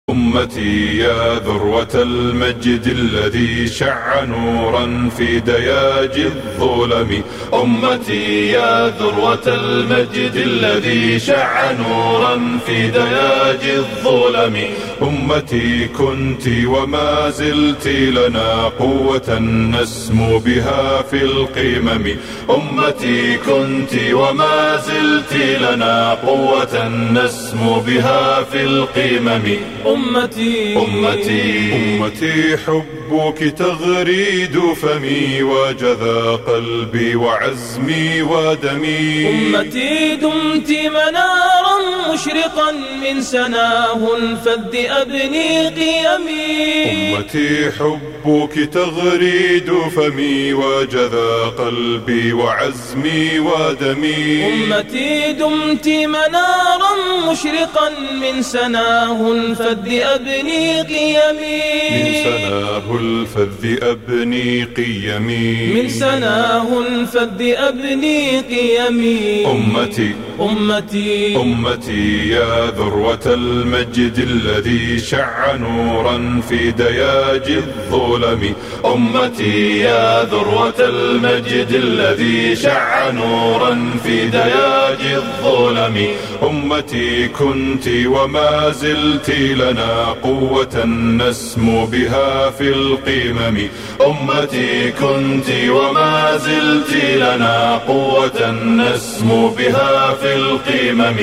أمتي يا ذروة المجد الذي شع نورا في دياج الظلم. أمتي يا ذروة المجد الذي شع نورا في دياج الظلم. أمتي كنت وما زلت لنا قوة نسمو بها في القمم. أمتي كنت وما زلت لنا قوة نسمو بها في القمم. أمتي حبك تغريد فمي وجذا قلبي وعزمي ودمي. أمتي دمت منارا مشرقا من سناه الفذ أبني قيمي. أمتي حبك تغريد فمي وجذا قلبي وعزمي ودمي. أمتي دمت منارا مشرقا من سناه الفذ أبني قيمي. من سناه الفذ أبني قيمي. من سناه الفذ أبني قيمي. أمتي يا ذروة المجد الذي شع نورا في دياج الظلم. أمتي يا ذروة المجد الذي شع نورا في دياج الظلم. أمتي كنت وما زلت لنا قوة نسمو بها في القمم. أمتي كنت وما زلت لنا قوة نسمو بها في القمم.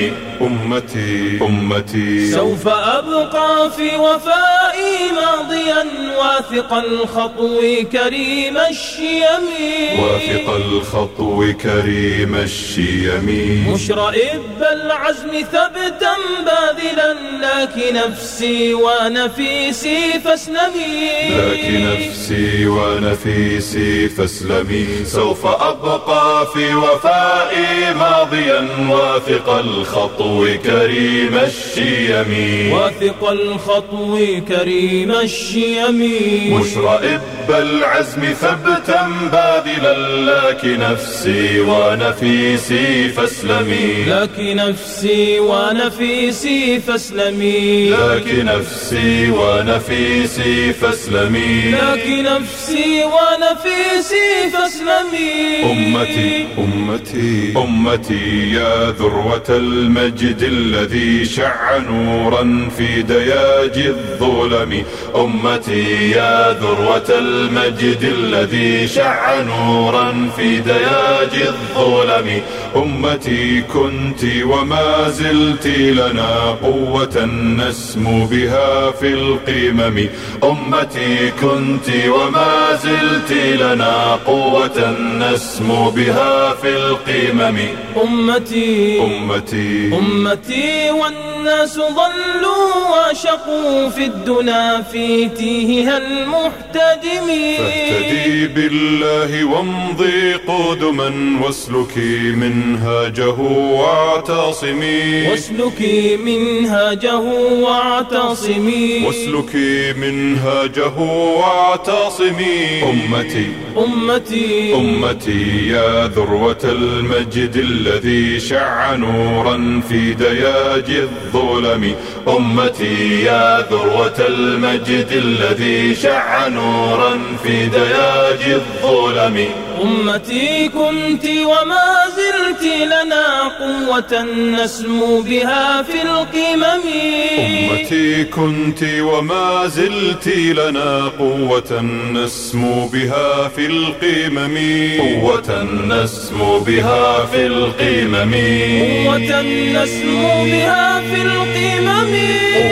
أمتي سوف أبقى في وفائي ماضيا واثق الخطو كريم الشيم. واثق الخطو كريم الشيم. مشرئب العزم ثبتا باذلا لك نفسي ونفيسي فاسلمي. لك نفسي ونفيسي فاسلمي. سوف أبقى في وفائي ماضيا واثق الخطو كريم الشيم. واثق الخطو كريم الشيم. مشرئب العزم ثبتا باذلا لك نفسي ونفيسي فاسلمي. لك نفسي ونفيسي فاسلمي. لك نفسي ونفيسي فاسلمي. لك نفسي ونفيسي فاسلمي. أمتي يا ذروة المجد الذي شع نورا في دياج الظلم. أمتي يا ذروة المجد الذي شع نورا في دياج الظلم. أمتي كنت وما زلت لنا قوة نسمو بها في القمم. أمتي كنت وما زلت لنا قوة نسمو بها في القمم. أمتي والناس ضلوا وشقوا في الدنا في تيهها المحتدم. فاهتدي بالله وامضي قدما واسلكي منهاجه واعتصمي. واسلكي منهاجه واعتصمي. واسلكي منهاجه واعتصمي. أمتي يا ذروة المجد الذي شع نورا في دياج الظلم. أمتي يا ذروة المجد الذي شع نورا في دياج الظلم. أمتي كنت وما زلت لنا قوة نسمو بها في القمم. أمتي كنت وما زلت لنا قوة نسمو بها في القمم. قوة نسمو بها في القمم. قوة نسمو بها في القمم.